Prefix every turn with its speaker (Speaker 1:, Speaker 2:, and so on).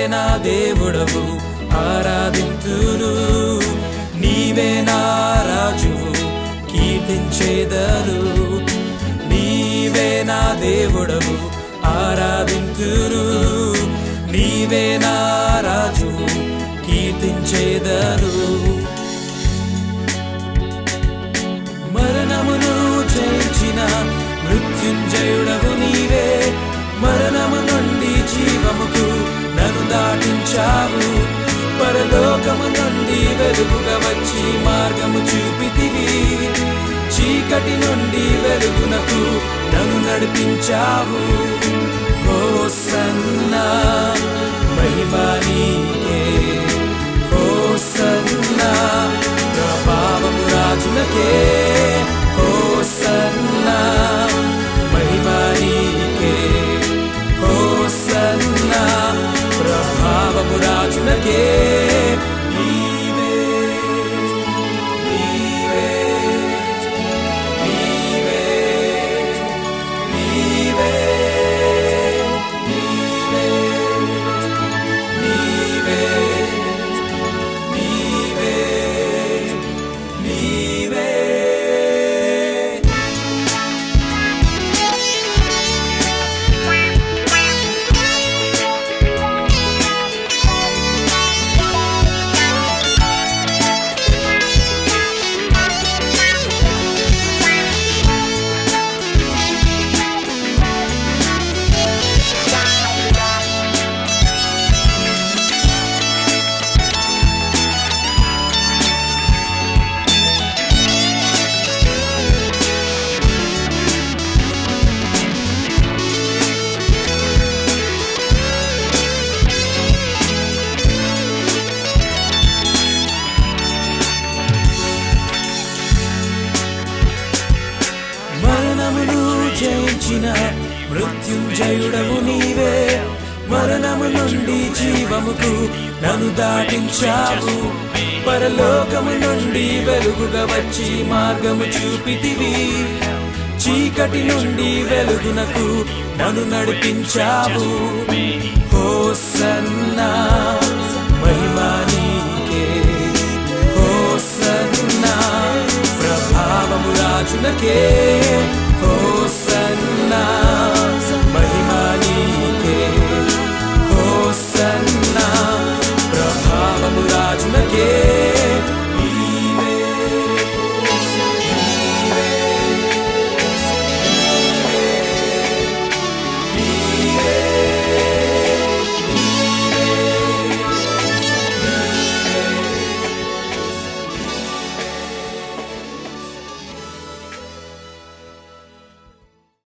Speaker 1: నా దేవుడవు ఆరాధింతును, నీవే నా రాజువు కీర్తించేదరు. నీవే నా దేవుడవు ఆరాధింతును, నీవే నా రాజువు కీర్తించేదరు. మరణమును జయించిన మృత్యుంజయుడవు నీవే, మరణము నుండి జీవముకు నన్ను దాటించావు. పరలోకము నుండి వెలుగుగా వచ్చి మార్గము చూపితివి, చీకటి నుండి వెలుగునకు నన్ను నడిపించావు. హోసన్నా మహిమా నీకే, హోసన్నా ప్రభావము రాజునకే, హోసన్నా మహిమా నీకే, హోసన్నా ప్రభావము రాజునకే. నీవే నీవే నీవే నీవే నీవే నీవే నీవే నీవే. మరణమును జయించిన మృత్యుంజయుడవు నీవే, మరణము నుండి జీవముకు నన్ను దాటించావు. పరలోకము నుండి వెలుగుగా వచ్చి మార్గము చూపితివి, చీకటి నుండి వెలుగునకు నన్ను నడిపించావు. హోసన్నా మహిమా నీకే, హోసన్నా ప్రభావము రాజునకే, హోసన్నా